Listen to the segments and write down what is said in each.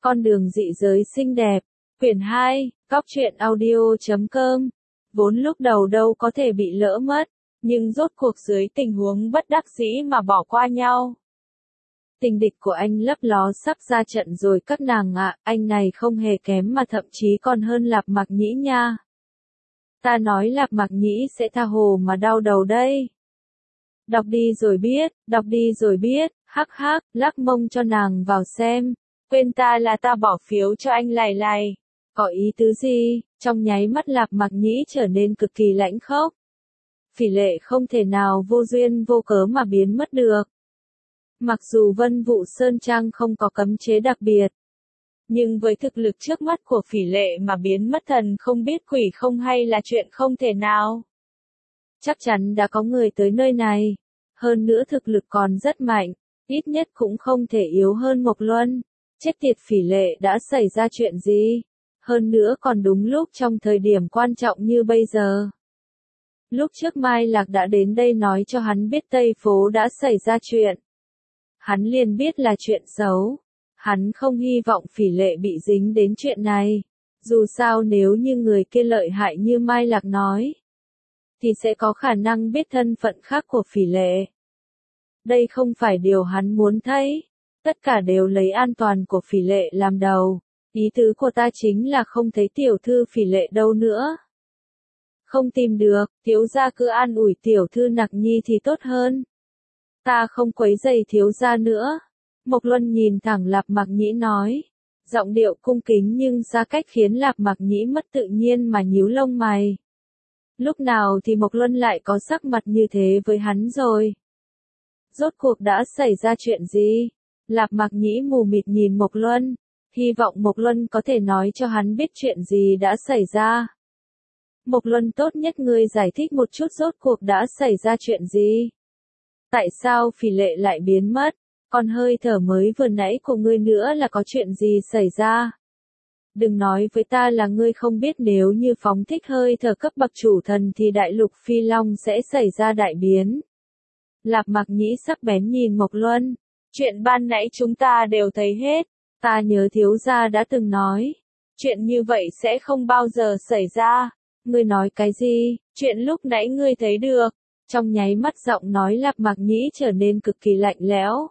Con đường dị giới xinh đẹp. Quyển 2, Cóc truyện audio.com. Vốn lúc đầu đâu có thể bị lỡ mất, nhưng rốt cuộc dưới tình huống bất đắc dĩ mà bỏ qua nhau. Tình địch của anh lấp ló sắp ra trận rồi các nàng ạ, anh này không hề kém mà thậm chí còn hơn Lạp Mạc Nhĩ nha. Ta nói Lạp Mạc Nhĩ sẽ tha hồ mà đau đầu đây. Đọc đi rồi biết, hắc hắc, lắc mông cho nàng vào xem. Quên ta là ta bỏ phiếu cho anh lày lày. Có ý tứ gì? Trong nháy mắt Lạp Mạc Nhĩ trở nên cực kỳ lãnh khốc. Phỉ Lệ không thể nào vô duyên vô cớ mà biến mất được. Mặc dù Vân Vũ Sơn Trang không có cấm chế đặc biệt, nhưng với thực lực trước mắt của Phỉ Lệ mà biến mất thần không biết quỷ không hay là chuyện không thể nào. Chắc chắn đã có người tới nơi này. Hơn nữa thực lực còn rất mạnh, ít nhất cũng không thể yếu hơn Mộc Luân. Chết tiệt Phỉ Lệ, đã xảy ra chuyện gì? Hơn nữa còn đúng lúc trong thời điểm quan trọng như bây giờ. Lúc trước Mai Lạc đã đến đây nói cho hắn biết Tây Phố đã xảy ra chuyện. Hắn liền biết là chuyện xấu. Hắn không hy vọng Phỉ Lệ bị dính đến chuyện này. Dù sao nếu như người kia lợi hại như Mai Lạc nói, thì sẽ có khả năng biết thân phận khác của Phỉ Lệ. Đây không phải điều hắn muốn thấy. Tất cả đều lấy an toàn của Phỉ Lệ làm đầu. Ý tứ của ta chính là không thấy tiểu thư Phỉ Lệ đâu nữa. Không tìm được, thiếu gia cứ an ủi tiểu thư Nặc Nhi thì tốt hơn. Ta không quấy rầy thiếu gia nữa. Mộc Luân nhìn thẳng Lạp Mạc Nhĩ nói. Giọng điệu cung kính nhưng xa cách khiến Lạp Mạc Nhĩ mất tự nhiên mà nhíu lông mày. Lúc nào thì Mộc Luân lại có sắc mặt như thế với hắn rồi? Rốt cuộc đã xảy ra chuyện gì? Lạp Mạc Nhĩ mù mịt nhìn Mộc Luân, hy vọng Mộc Luân có thể nói cho hắn biết chuyện gì đã xảy ra. Mộc Luân, tốt nhất ngươi giải thích một chút rốt cuộc đã xảy ra chuyện gì? Tại sao Phỉ Lệ lại biến mất? Còn hơi thở mới vừa nãy của ngươi nữa là có chuyện gì xảy ra? Đừng nói với ta là ngươi không biết nếu như phóng thích hơi thở cấp bậc chủ thần thì đại lục Phi Long sẽ xảy ra đại biến. Lạp Mạc Nhĩ sắc bén nhìn Mộc Luân. Chuyện ban nãy chúng ta đều thấy hết. Ta nhớ thiếu gia đã từng nói. Chuyện như vậy sẽ không bao giờ xảy ra. Ngươi nói cái gì? Chuyện lúc nãy ngươi thấy được. Trong nháy mắt giọng nói Lạp Mạc Nhĩ trở nên cực kỳ lạnh lẽo.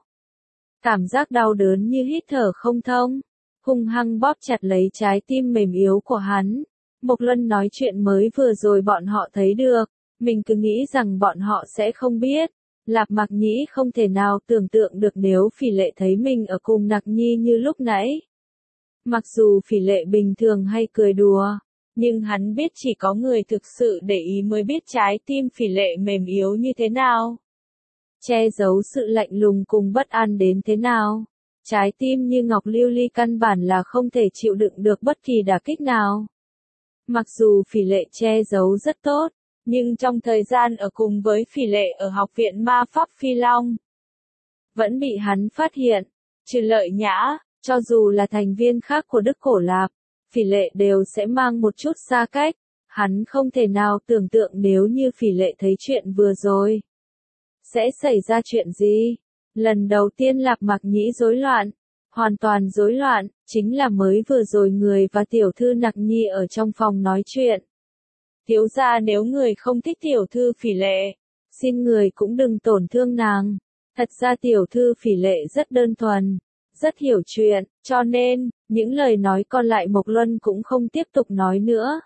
Cảm giác đau đớn như hít thở không thông. Hung hăng bóp chặt lấy trái tim mềm yếu của hắn. Mộc Luân nói chuyện mới vừa rồi bọn họ thấy được. Mình cứ nghĩ rằng bọn họ sẽ không biết. Lạp Mạc Nhĩ không thể nào tưởng tượng được nếu Phỉ Lệ thấy mình ở cùng Nặc Nhi như lúc nãy. Mặc dù Phỉ Lệ bình thường hay cười đùa, nhưng hắn biết chỉ có người thực sự để ý mới biết trái tim Phỉ Lệ mềm yếu như thế nào. Che giấu sự lạnh lùng cùng bất an đến thế nào. Trái tim như ngọc lưu ly căn bản là không thể chịu đựng được bất kỳ đả kích nào. Mặc dù Phỉ Lệ che giấu rất tốt, nhưng trong thời gian ở cùng với Phỉ Lệ ở học viện ma pháp Phi Long, vẫn bị hắn phát hiện. Trừ Lợi Nhã, cho dù là thành viên khác của Đức Cổ Lạp, Phỉ Lệ đều sẽ mang một chút xa cách. Hắn không thể nào tưởng tượng nếu như Phỉ Lệ thấy chuyện vừa rồi, sẽ xảy ra chuyện gì. Lần đầu tiên Lạp Mạc Nhĩ rối loạn, hoàn toàn rối loạn, chính là mới vừa rồi người và tiểu thư Nặc Nhi ở trong phòng nói chuyện. Thiếu gia, nếu người không thích tiểu thư Phỉ Lệ, xin người cũng đừng tổn thương nàng. Thật ra tiểu thư Phỉ Lệ rất đơn thuần, rất hiểu chuyện, cho nên, những lời nói còn lại Mộc Luân cũng không tiếp tục nói nữa.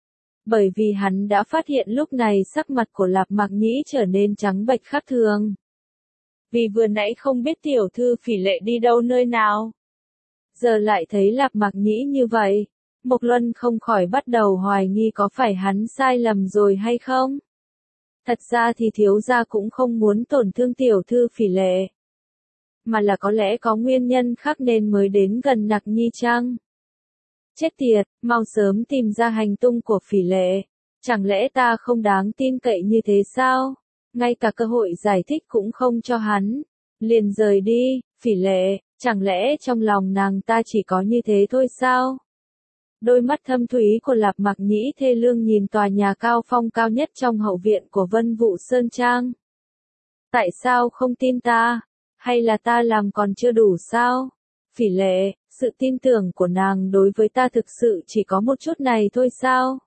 Bởi vì hắn đã phát hiện lúc này sắc mặt của Lạp Mạc Nhĩ trở nên trắng bệch khác thường. Vì vừa nãy không biết tiểu thư Phỉ Lệ đi đâu nơi nào. Giờ lại thấy Lạp Mạc Nhĩ như vậy. Mộc Luân không khỏi bắt đầu hoài nghi có phải hắn sai lầm rồi hay không? Thật ra thì thiếu gia cũng không muốn tổn thương tiểu thư Phỉ Lệ, mà là có lẽ có nguyên nhân khác nên mới đến gần Nặc Nhi chăng? Chết tiệt, mau sớm tìm ra hành tung của Phỉ Lệ. Chẳng lẽ ta không đáng tin cậy như thế sao? Ngay cả cơ hội giải thích cũng không cho hắn. Liền rời đi, Phỉ Lệ, chẳng lẽ trong lòng nàng ta chỉ có như thế thôi sao? Đôi mắt thâm thúy của Lạp Mạc Nhĩ thê lương nhìn tòa nhà cao phong cao nhất trong hậu viện của Vân Vũ Sơn Trang. Tại sao không tin ta? Hay là ta làm còn chưa đủ sao? Phỉ Lệ, Sự tin tưởng của nàng đối với ta thực sự chỉ có một chút này thôi sao?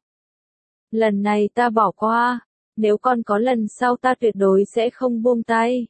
Lần này ta bỏ qua, nếu còn có lần sau ta tuyệt đối sẽ không buông tay.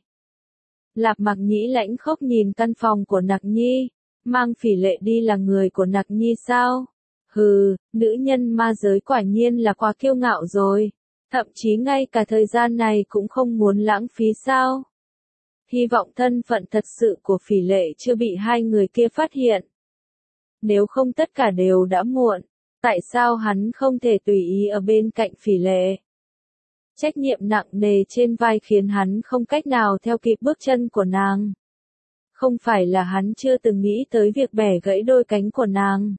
Lạp Mặc Nhĩ lãnh khốc nhìn căn phòng của Nặc Nhi, mang Phỉ Lệ đi là người của Nặc Nhi sao? Hừ, nữ nhân ma giới quả nhiên là quá kiêu ngạo rồi, thậm chí ngay cả thời gian này cũng không muốn lãng phí sao? Hy vọng thân phận thật sự của Phỉ Lệ chưa bị hai người kia phát hiện. Nếu không tất cả đều đã muộn, tại sao hắn không thể tùy ý ở bên cạnh Phỉ Lệ? Trách nhiệm nặng nề trên vai khiến hắn không cách nào theo kịp bước chân của nàng. Không phải là hắn chưa từng nghĩ tới việc bẻ gãy đôi cánh của nàng,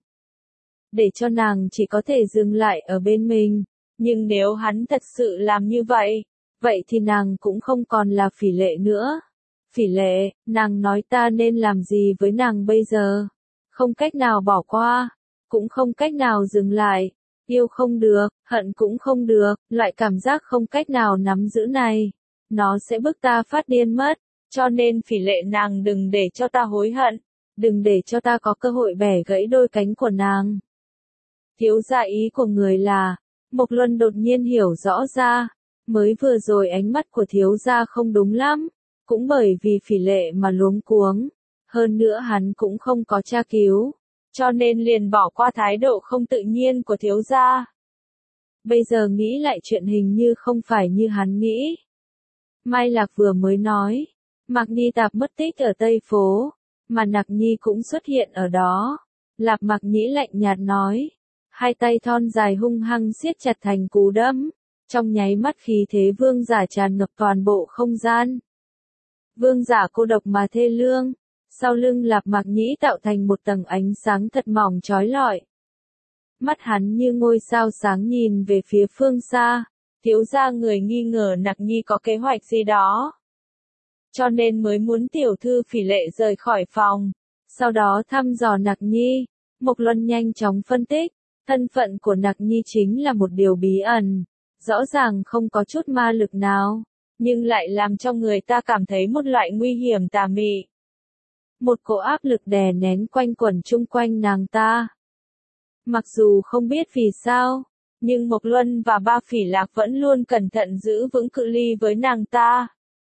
để cho nàng chỉ có thể dừng lại ở bên mình, nhưng nếu hắn thật sự làm như vậy, vậy thì nàng cũng không còn là Phỉ Lệ nữa. Phỉ Lệ, nàng nói ta nên làm gì với nàng bây giờ? Không cách nào bỏ qua, cũng không cách nào dừng lại, yêu không được, hận cũng không được, loại cảm giác không cách nào nắm giữ này, nó sẽ bức ta phát điên mất, cho nên Phỉ Lệ nàng đừng để cho ta hối hận, đừng để cho ta có cơ hội bẻ gãy đôi cánh của nàng. Thiếu gia ý của người là, Mộc Luân đột nhiên hiểu rõ ra, mới vừa rồi ánh mắt của thiếu gia không đúng lắm, cũng bởi vì Phỉ Lệ mà luống cuống, hơn nữa hắn cũng không có tra cứu, cho nên liền bỏ qua thái độ không tự nhiên của thiếu gia. Bây giờ nghĩ lại chuyện hình như không phải như hắn nghĩ. Mai Lạc vừa mới nói, Mạc Ni Tạp mất tích ở Tây Phố, mà Nặc Nhi cũng xuất hiện ở đó. Lạp Mặc Nhĩ lạnh nhạt nói, hai tay thon dài hung hăng siết chặt thành cú đấm, trong nháy mắt khí thế vương giả tràn ngập toàn bộ không gian. Vương giả cô độc mà thê lương, sau lưng Lạp Mặc Nhĩ tạo thành một tầng ánh sáng thật mỏng chói lọi. Mắt hắn như ngôi sao sáng nhìn về phía phương xa, thiếu gia người nghi ngờ Nặc Nhi có kế hoạch gì đó. Cho nên mới muốn tiểu thư Phỉ Lệ rời khỏi phòng, sau đó thăm dò Nặc Nhi. Mộc Luân nhanh chóng phân tích, thân phận của Nặc Nhi chính là một điều bí ẩn, rõ ràng không có chút ma lực nào, nhưng lại làm cho người ta cảm thấy một loại nguy hiểm tà mị. Một cỗ áp lực đè nén quanh quẩn chung quanh nàng ta. Mặc dù không biết vì sao, nhưng Mộc Luân và Ba Phỉ Lạc vẫn luôn cẩn thận giữ vững cự ly với nàng ta.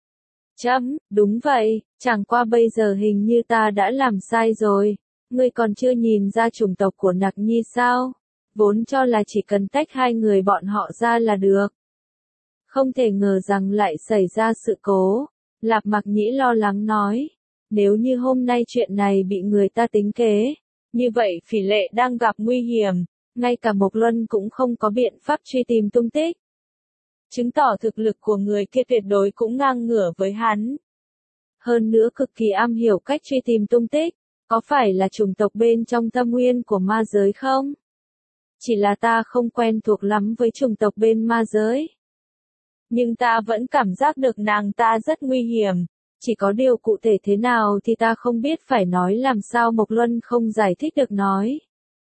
Đúng vậy, chẳng qua bây giờ hình như ta đã làm sai rồi, ngươi còn chưa nhìn ra chủng tộc của Nặc Nhi sao? Vốn cho là chỉ cần tách hai người bọn họ ra là được. Không thể ngờ rằng lại xảy ra sự cố. Lạp Mặc Nhĩ lo lắng nói, nếu như hôm nay chuyện này bị người ta tính kế, như vậy Phỉ Lệ đang gặp nguy hiểm, ngay cả Mộc Luân cũng không có biện pháp truy tìm tung tích. Chứng tỏ thực lực của người kia tuyệt đối cũng ngang ngửa với hắn. Hơn nữa cực kỳ am hiểu cách truy tìm tung tích, có phải là chủng tộc bên trong thâm nguyên của ma giới không? Chỉ là ta không quen thuộc lắm với chủng tộc bên ma giới. Nhưng ta vẫn cảm giác được nàng ta rất nguy hiểm, chỉ có điều cụ thể thế nào thì ta không biết phải nói làm sao. Mộc Luân không giải thích được nói.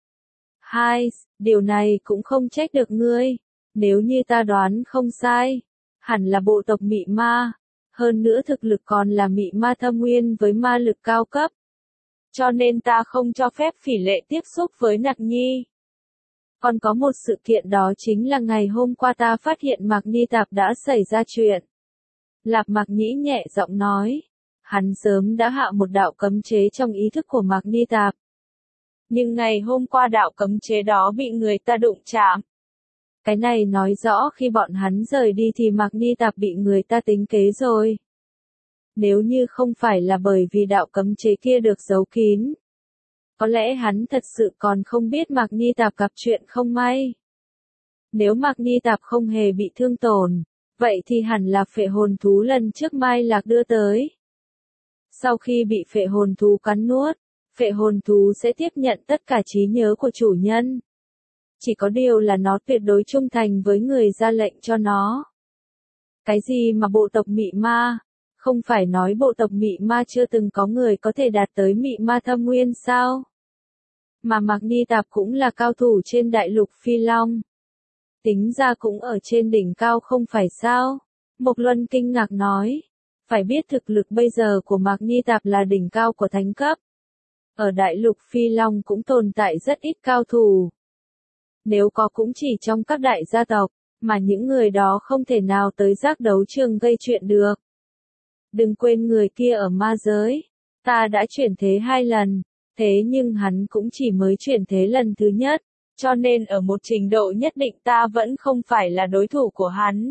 Điều này cũng không trách được ngươi, nếu như ta đoán không sai, hẳn là bộ tộc mị ma, hơn nữa thực lực còn là mị ma thâm nguyên với ma lực cao cấp. Cho nên ta không cho phép Phỉ Lệ tiếp xúc với Nặc Nhi. Còn có một sự kiện đó chính là ngày hôm qua ta phát hiện Mạc Ni Tạp đã xảy ra chuyện. Lạp Mặc Nhĩ nhẹ giọng nói, hắn sớm đã hạ một đạo cấm chế trong ý thức của Mạc Ni Tạp. Nhưng ngày hôm qua đạo cấm chế đó bị người ta đụng chạm. Cái này nói rõ khi bọn hắn rời đi thì Mạc Ni Tạp bị người ta tính kế rồi. Nếu như không phải là bởi vì đạo cấm chế kia được giấu kín, có lẽ hắn thật sự còn không biết Mạc Ni Tạp gặp chuyện không may. Nếu Mạc Ni Tạp không hề bị thương tổn, vậy thì hẳn là phệ hồn thú lần trước Mai Lạc đưa tới. Sau khi bị phệ hồn thú cắn nuốt, phệ hồn thú sẽ tiếp nhận tất cả trí nhớ của chủ nhân. Chỉ có điều là nó tuyệt đối trung thành với người ra lệnh cho nó. Cái gì mà bộ tộc mị ma? Không phải nói bộ tộc mị ma chưa từng có người có thể đạt tới mị ma thâm nguyên sao? Mà Mạc Ni Tạp cũng là cao thủ trên đại lục Phi Long. Tính ra cũng ở trên đỉnh cao không phải sao? Mộc Luân kinh ngạc nói. Phải biết thực lực bây giờ của Mạc Ni Tạp là đỉnh cao của thánh cấp. Ở đại lục Phi Long cũng tồn tại rất ít cao thủ. Nếu có cũng chỉ trong các đại gia tộc, mà những người đó không thể nào tới giác đấu trường gây chuyện được. Đừng quên người kia ở ma giới. Ta đã chuyển thế 2 lần, thế nhưng hắn cũng chỉ mới chuyển thế lần thứ nhất, cho nên ở một trình độ nhất định ta vẫn không phải là đối thủ của hắn.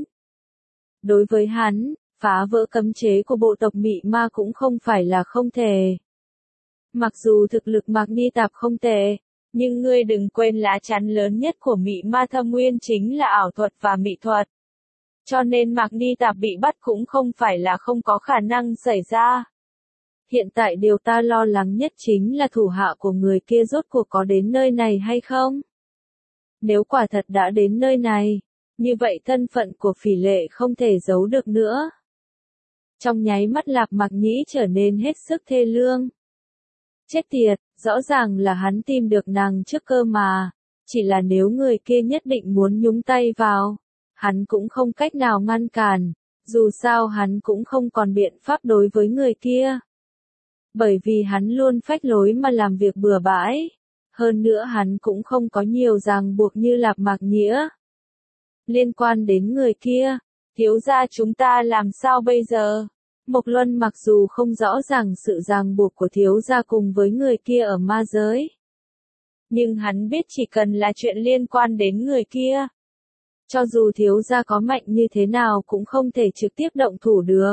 Đối với hắn, phá vỡ cấm chế của bộ tộc Mị Ma cũng không phải là không thể. Mặc dù thực lực Mạc Ni Tạp không tệ, nhưng ngươi đừng quên lá chắn lớn nhất của Mị Ma Thâm Nguyên chính là ảo thuật và mỹ thuật. Cho nên Mạc Ni Tạp bị bắt cũng không phải là không có khả năng xảy ra. Hiện tại điều ta lo lắng nhất chính là thủ hạ của người kia rốt cuộc có đến nơi này hay không? Nếu quả thật đã đến nơi này, như vậy thân phận của Phỉ Lệ không thể giấu được nữa. Trong nháy mắt Lạp Mạc Nhĩ trở nên hết sức thê lương. Chết tiệt, rõ ràng là hắn tìm được nàng trước cơ mà, chỉ là nếu người kia nhất định muốn nhúng tay vào, hắn cũng không cách nào ngăn cản, dù sao hắn cũng không còn biện pháp đối với người kia. Bởi vì hắn luôn phách lối mà làm việc bừa bãi, hơn nữa hắn cũng không có nhiều ràng buộc như Lạp Mạc Nhĩa. Liên quan đến người kia, thiếu gia chúng ta làm sao bây giờ? Mộc Luân mặc dù không rõ ràng sự ràng buộc của thiếu gia cùng với người kia ở ma giới, nhưng hắn biết chỉ cần là chuyện liên quan đến người kia, cho dù thiếu gia có mạnh như thế nào cũng không thể trực tiếp động thủ được.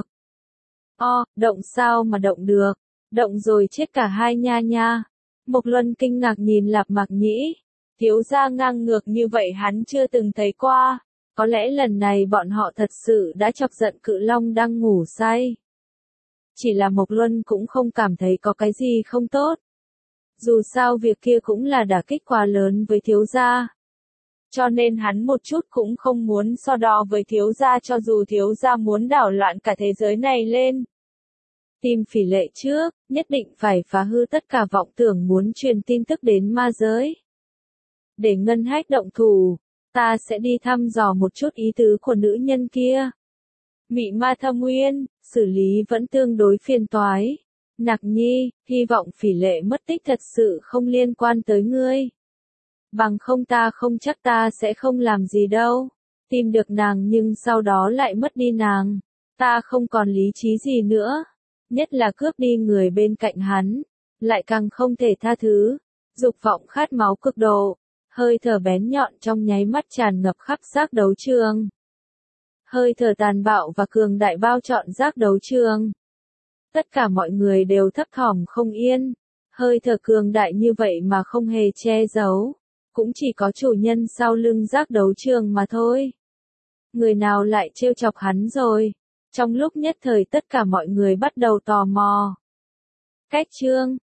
Động sao mà động được? Động rồi chết cả hai nha nha. Mộc Luân kinh ngạc nhìn Lạp Mạc Nhĩ. Thiếu gia ngang ngược như vậy hắn chưa từng thấy qua. Có lẽ lần này bọn họ thật sự đã chọc giận Cự Long đang ngủ say. Chỉ là Mộc Luân cũng không cảm thấy có cái gì không tốt. Dù sao việc kia cũng là đả kích quá lớn với thiếu gia. Cho nên hắn một chút cũng không muốn so đo với thiếu gia cho dù thiếu gia muốn đảo loạn cả thế giới này lên. Tìm Phỉ Lệ trước, nhất định phải phá hư tất cả vọng tưởng muốn truyền tin tức đến ma giới. Để Ngân Hách động thủ, ta sẽ đi thăm dò một chút ý tứ của nữ nhân kia. Mị Ma Thâm Nguyên, xử lý vẫn tương đối phiền toái. Nặc Nhi, hy vọng Phỉ Lệ mất tích thật sự không liên quan tới ngươi. Bằng không ta không chắc ta sẽ không làm gì đâu. Tìm được nàng nhưng sau đó lại mất đi nàng. Ta không còn lý trí gì nữa. Nhất là cướp đi người bên cạnh hắn. Lại càng không thể tha thứ. Dục vọng khát máu cực độ. Hơi thở bén nhọn trong nháy mắt tràn ngập khắp giác đấu trường. Hơi thở tàn bạo và cường đại bao trọn giác đấu trường. Tất cả mọi người đều thấp thỏm không yên. Hơi thở cường đại như vậy mà không hề che giấu. Cũng chỉ có chủ nhân sau lưng giác đấu trường mà thôi. Người nào lại trêu chọc hắn rồi? Trong lúc nhất thời tất cả mọi người bắt đầu tò mò. Cách chương